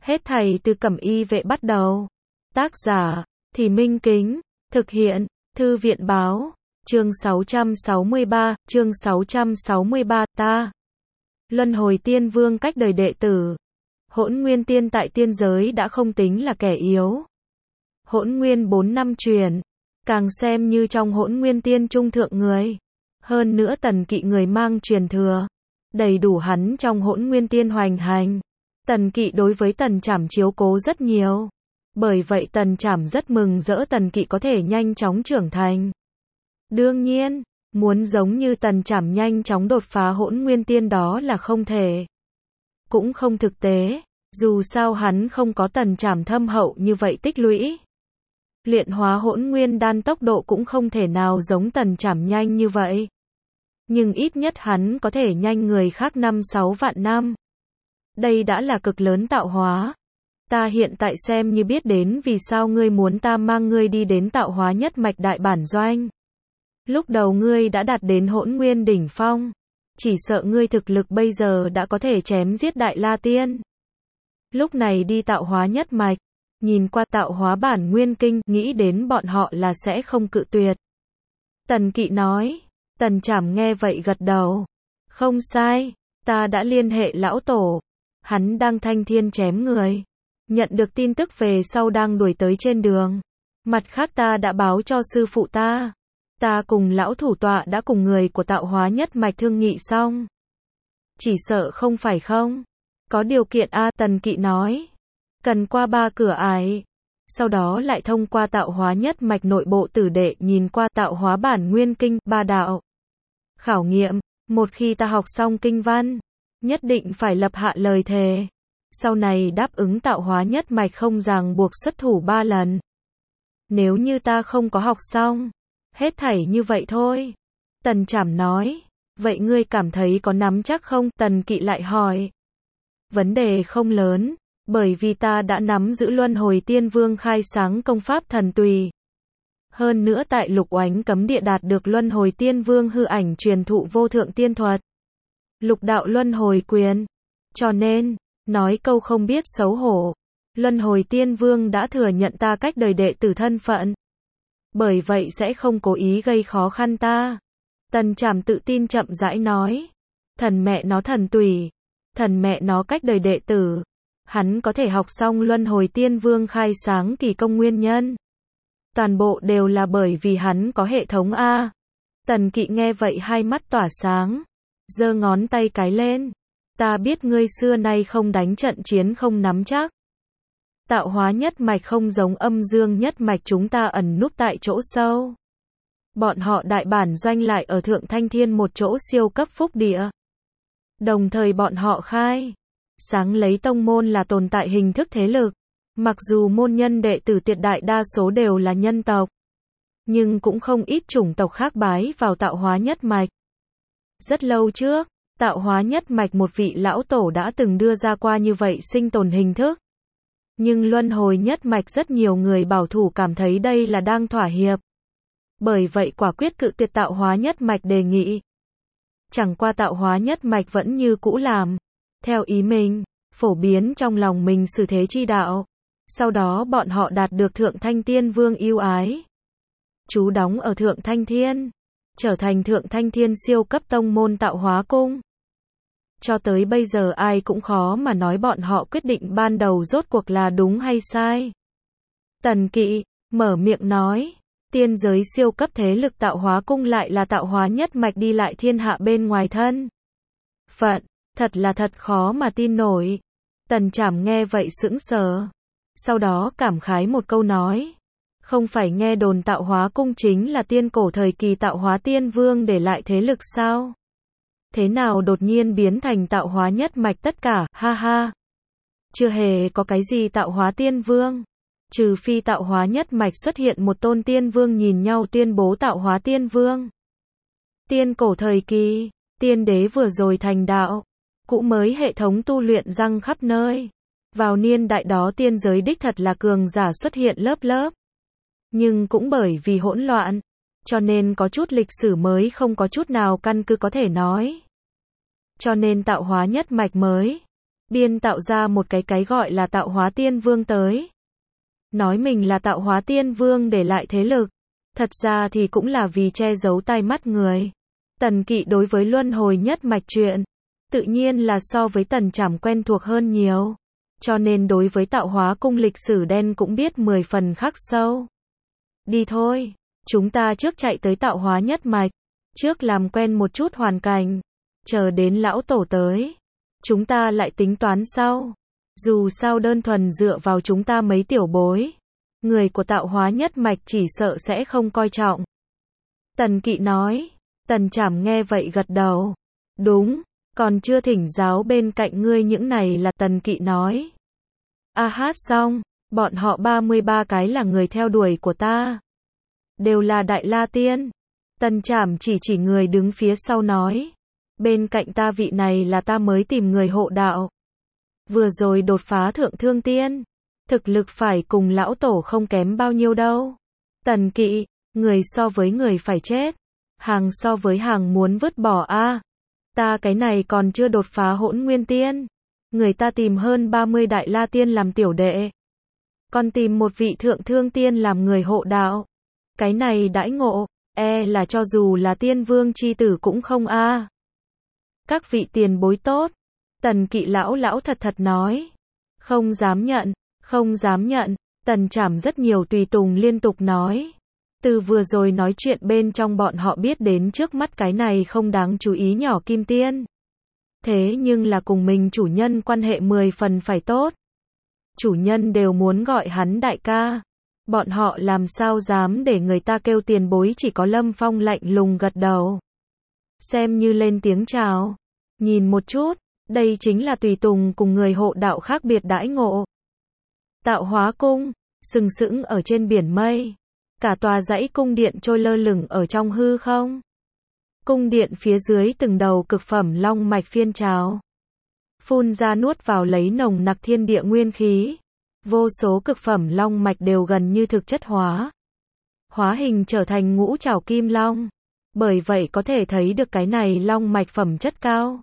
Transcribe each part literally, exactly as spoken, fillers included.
Hết thảy từ Cẩm Y Vệ bắt đầu. Tác giả, Thì Minh Kính. Thực hiện, Thư viện báo. Chương sáu trăm sáu mươi ba, chương sáu trăm sáu mươi ba, ta. Luân hồi tiên vương cách đời đệ tử. Hỗn Nguyên Tiên tại tiên giới đã không tính là kẻ yếu. Hỗn Nguyên bốn năm truyền, càng xem như trong Hỗn Nguyên Tiên trung thượng người. Hơn nữa Tần Kỵ người mang truyền thừa, đầy đủ hắn trong Hỗn Nguyên Tiên hoành hành. Tần Kỵ đối với Tần Trảm chiếu cố rất nhiều. Bởi vậy Tần Trảm rất mừng rỡ Tần Kỵ có thể nhanh chóng trưởng thành. Đương nhiên, muốn giống như Tần Trảm nhanh chóng đột phá Hỗn Nguyên Tiên đó là không thể. Cũng không thực tế, dù sao hắn không có Tần Trảm thâm hậu như vậy tích lũy. Luyện hóa Hỗn Nguyên đan tốc độ cũng không thể nào giống Tần Trảm nhanh như vậy. Nhưng ít nhất hắn có thể nhanh người khác năm sáu vạn năm. Đây đã là cực lớn tạo hóa. Ta hiện tại xem như biết đến vì sao ngươi muốn ta mang ngươi đi đến tạo hóa nhất mạch đại bản doanh. Lúc đầu ngươi đã đạt đến Hỗn Nguyên đỉnh phong. Chỉ sợ ngươi thực lực bây giờ đã có thể chém giết Đại La Tiên. Lúc này đi tạo hóa nhất mạch, nhìn qua tạo hóa bản nguyên kinh, nghĩ đến bọn họ là sẽ không cự tuyệt. Tần Kỵ nói. Tần Trảm nghe vậy gật đầu. Không sai, ta đã liên hệ lão tổ. Hắn đang thanh thiên chém người. Nhận được tin tức về sau đang đuổi tới trên đường. Mặt khác ta đã báo cho sư phụ ta. Ta cùng lão thủ tọa đã cùng người của tạo hóa nhất mạch thương nghị xong. Chỉ sợ không phải không. Có điều kiện A, Tần Kỵ nói. Cần qua ba cửa ải. Sau đó lại thông qua tạo hóa nhất mạch nội bộ tử đệ nhìn qua tạo hóa bản nguyên kinh, ba đạo. Khảo nghiệm, một khi ta học xong kinh văn, nhất định phải lập hạ lời thề. Sau này đáp ứng tạo hóa nhất mạch không ràng buộc xuất thủ ba lần. Nếu như ta không có học xong, hết thảy như vậy thôi. Tần Trảm nói. Vậy ngươi cảm thấy có nắm chắc không? Tần Kỵ lại hỏi. Vấn đề không lớn, bởi vì ta đã nắm giữ Luân Hồi Tiên Vương khai sáng công pháp thần tùy. Hơn nữa tại Lục Oánh cấm địa đạt được Luân Hồi Tiên Vương hư ảnh truyền thụ vô thượng tiên thuật. Lục đạo Luân Hồi quyền. Cho nên, nói câu không biết xấu hổ, Luân Hồi Tiên Vương đã thừa nhận ta cách đời đệ tử thân phận. Bởi vậy sẽ không cố ý gây khó khăn ta. Tần Trảm tự tin chậm rãi nói. Thần mẹ nó thần tùy. Thần mẹ nó cách đời đệ tử. Hắn có thể học xong Luân Hồi Tiên Vương khai sáng kỳ công nguyên nhân. Toàn bộ đều là bởi vì hắn có hệ thống A. Tần Kỵ nghe vậy hai mắt tỏa sáng. Giơ ngón tay cái lên. Ta biết ngươi xưa nay không đánh trận chiến không nắm chắc. Tạo hóa nhất mạch không giống âm dương nhất mạch chúng ta ẩn núp tại chỗ sâu. Bọn họ đại bản doanh lại ở Thượng Thanh Thiên một chỗ siêu cấp phúc địa. Đồng thời bọn họ khai sáng lấy tông môn là tồn tại hình thức thế lực. Mặc dù môn nhân đệ tử tuyệt đại đa số đều là nhân tộc, nhưng cũng không ít chủng tộc khác bái vào tạo hóa nhất mạch. Rất lâu trước, tạo hóa nhất mạch một vị lão tổ đã từng đưa ra qua như vậy sinh tồn hình thức. Nhưng luân hồi nhất mạch rất nhiều người bảo thủ cảm thấy đây là đang thỏa hiệp. Bởi vậy quả quyết cự tuyệt tạo hóa nhất mạch đề nghị. Chẳng qua tạo hóa nhất mạch vẫn như cũ làm theo ý mình, phổ biến trong lòng mình xử thế chi đạo. Sau đó bọn họ đạt được Thượng Thanh Tiên Vương yêu ái. Chú đóng ở Thượng Thanh Thiên, trở thành Thượng Thanh Thiên siêu cấp tông môn tạo hóa cung. Cho tới bây giờ ai cũng khó mà nói bọn họ quyết định ban đầu rốt cuộc là đúng hay sai. Tần Kỵ mở miệng nói. Tiên giới siêu cấp thế lực tạo hóa cung lại là tạo hóa nhất mạch đi lại thiên hạ bên ngoài thân phận. Thật là thật khó mà tin nổi. Tần Trảm nghe vậy sững sờ. Sau đó cảm khái một câu nói. Không phải nghe đồn tạo hóa cung chính là tiên cổ thời kỳ tạo hóa tiên vương để lại thế lực sao? Thế nào đột nhiên biến thành tạo hóa nhất mạch tất cả, ha ha. Chưa hề có cái gì tạo hóa tiên vương. Trừ phi tạo hóa nhất mạch xuất hiện một tôn tiên vương nhìn nhau tuyên bố tạo hóa tiên vương. Tiên cổ thời kỳ, tiên đế vừa rồi thành đạo. Cũ mới hệ thống tu luyện răng khắp nơi. Vào niên đại đó tiên giới đích thật là cường giả xuất hiện lớp lớp. Nhưng cũng bởi vì hỗn loạn, cho nên có chút lịch sử mới không có chút nào căn cứ có thể nói. Cho nên tạo hóa nhất mạch mới biên tạo ra một cái cái gọi là tạo hóa tiên vương tới. Nói mình là tạo hóa tiên vương để lại thế lực. Thật ra thì cũng là vì che giấu tai mắt người. Tần Kỵ đối với luân hồi nhất mạch chuyện, tự nhiên là so với Tần Trảm quen thuộc hơn nhiều. Cho nên đối với tạo hóa cung lịch sử đen cũng biết mười phần khắc sâu. Đi thôi, chúng ta trước chạy tới tạo hóa nhất mạch, trước làm quen một chút hoàn cảnh, chờ đến lão tổ tới, chúng ta lại tính toán sau. Dù sao đơn thuần dựa vào chúng ta mấy tiểu bối, người của tạo hóa nhất mạch chỉ sợ sẽ không coi trọng. Tần Kỵ nói. Tần Trảm nghe vậy gật đầu. Đúng, còn chưa thỉnh giáo bên cạnh ngươi những này là Tần Kỵ nói. A hát xong, bọn họ ba mươi ba cái là người theo đuổi của ta. Đều là Đại La Tiên. Tần Trảm chỉ chỉ người đứng phía sau nói. Bên cạnh ta vị này là ta mới tìm người hộ đạo. Vừa rồi đột phá thượng thương tiên. Thực lực phải cùng lão tổ không kém bao nhiêu đâu. Tần Kỵ, người so với người phải chết. Hàng so với hàng muốn vứt bỏ a. À, ta cái này còn chưa đột phá hỗn nguyên tiên. Người ta tìm hơn ba mươi Đại La Tiên làm tiểu đệ. Còn tìm một vị thượng thương tiên làm người hộ đạo. Cái này đãi ngộ, e là cho dù là tiên vương chi tử cũng không a. À. Các vị tiền bối tốt. Tần Kỵ lão lão thật thật nói. Không dám nhận, không dám nhận. Tần Trảm rất nhiều tùy tùng liên tục nói. Từ vừa rồi nói chuyện bên trong bọn họ biết đến trước mắt cái này không đáng chú ý nhỏ kim tiên. Thế nhưng là cùng mình chủ nhân quan hệ mười phần phải tốt. Chủ nhân đều muốn gọi hắn đại ca. Bọn họ làm sao dám để người ta kêu tiền bối, chỉ có Lâm Phong lạnh lùng gật đầu. Xem như lên tiếng chào. Nhìn một chút, đây chính là tùy tùng cùng người hộ đạo khác biệt đãi ngộ. Tạo hóa cung, sừng sững ở trên biển mây. Cả tòa dãy cung điện trôi lơ lửng ở trong hư không. Cung điện phía dưới từng đầu cực phẩm long mạch phiên trào. Phun ra nuốt vào lấy nồng nặc thiên địa nguyên khí. Vô số cực phẩm long mạch đều gần như thực chất hóa. Hóa hình trở thành ngũ trảo kim long. Bởi vậy có thể thấy được cái này long mạch phẩm chất cao.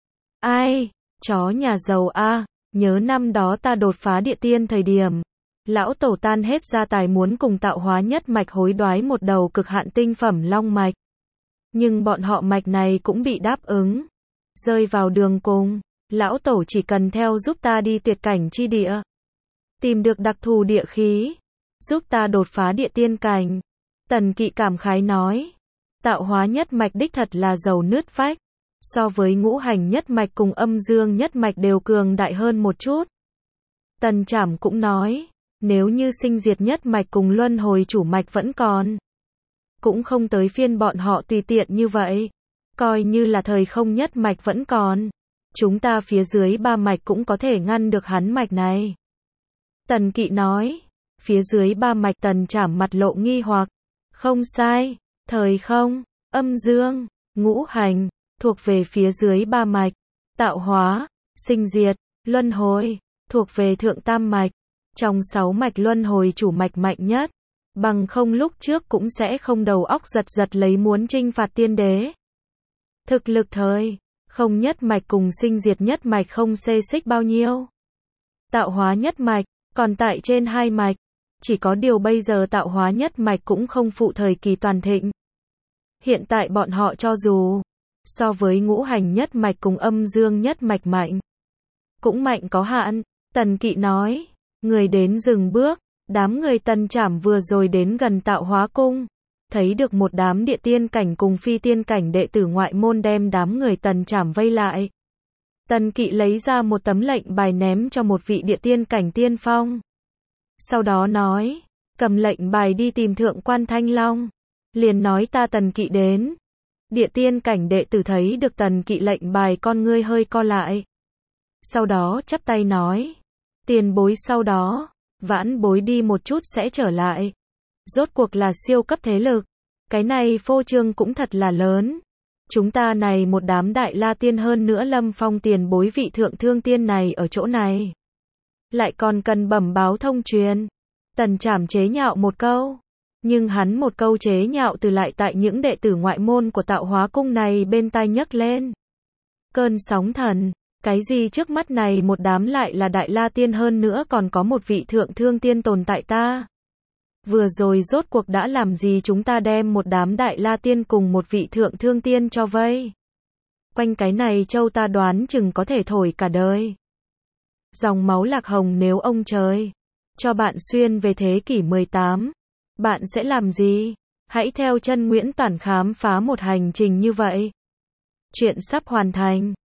Ai, chó nhà giàu a, à, nhớ năm đó ta đột phá địa tiên thời điểm. Lão tổ tan hết gia tài muốn cùng tạo hóa nhất mạch hối đoái một đầu cực hạn tinh phẩm long mạch. Nhưng bọn họ mạch này cũng bị đáp ứng. Rơi vào đường cùng, lão tổ chỉ cần theo giúp ta đi tuyệt cảnh chi địa. Tìm được đặc thù địa khí. Giúp ta đột phá địa tiên cảnh. Tần Kỵ cảm khái nói. Tạo hóa nhất mạch đích thật là dầu nứt vách. So với ngũ hành nhất mạch cùng âm dương nhất mạch đều cường đại hơn một chút. Tần Trảm cũng nói. Nếu như sinh diệt nhất mạch cùng luân hồi chủ mạch vẫn còn. Cũng không tới phiên bọn họ tùy tiện như vậy. Coi như là thời không nhất mạch vẫn còn. Chúng ta phía dưới ba mạch cũng có thể ngăn được hắn mạch này. Tần Kỵ nói. Phía dưới ba mạch. Tần Trảm mặt lộ nghi hoặc. Không sai. Thời không, âm dương, ngũ hành. Thuộc về phía dưới ba mạch. Tạo hóa, sinh diệt, luân hồi. Thuộc về thượng tam mạch. Trong sáu mạch luân hồi chủ mạch mạnh nhất. Bằng không lúc trước cũng sẽ không đầu óc giật giật lấy muốn chinh phạt tiên đế. Thực lực thời không nhất mạch cùng sinh diệt nhất mạch không xê xích bao nhiêu. Tạo hóa nhất mạch, còn tại trên hai mạch. Chỉ có điều bây giờ tạo hóa nhất mạch cũng không phụ thời kỳ toàn thịnh. Hiện tại bọn họ cho dù so với ngũ hành nhất mạch cùng âm dương nhất mạch mạnh. Cũng mạnh có hạn, Tần Kỵ nói. Người đến dừng bước, đám người Tần Trảm vừa rồi đến gần tạo hóa cung. Thấy được một đám địa tiên cảnh cùng phi tiên cảnh đệ tử ngoại môn đem đám người Tần Trảm vây lại. Tần Kỵ lấy ra một tấm lệnh bài ném cho một vị địa tiên cảnh tiên phong. Sau đó nói, cầm lệnh bài đi tìm thượng quan Thanh Long. Liền nói ta Tần Kỵ đến. Địa tiên cảnh đệ tử thấy được Tần Kỵ lệnh bài con ngươi hơi co lại. Sau đó chắp tay nói. Tiền bối sau đó, vãn bối đi một chút sẽ trở lại. Rốt cuộc là siêu cấp thế lực. Cái này phô trương cũng thật là lớn. Chúng ta này một đám Đại La Tiên hơn nữa Lâm Phong tiền bối vị thượng thương tiên này ở chỗ này. Lại còn cần bẩm báo thông truyền. Tần Trảm chế nhạo một câu. Nhưng hắn một câu chế nhạo từ lại tại những đệ tử ngoại môn của tạo hóa cung này bên tai nhấc lên. Cơn sóng thần, Cái gì trước mắt này một đám lại là Đại La Tiên hơn nữa còn có một vị Thượng Thương Tiên tồn tại ta. Vừa rồi rốt cuộc đã làm gì chúng ta đem một đám Đại La Tiên cùng một vị Thượng Thương Tiên cho vây. Quanh cái này châu ta đoán chừng có thể thổi cả đời. Dòng máu Lạc Hồng nếu ông trời cho bạn xuyên về thế kỷ mười tám, bạn sẽ làm gì? Hãy theo chân Nguyễn Toản khám phá một hành trình như vậy. Chuyện sắp hoàn thành.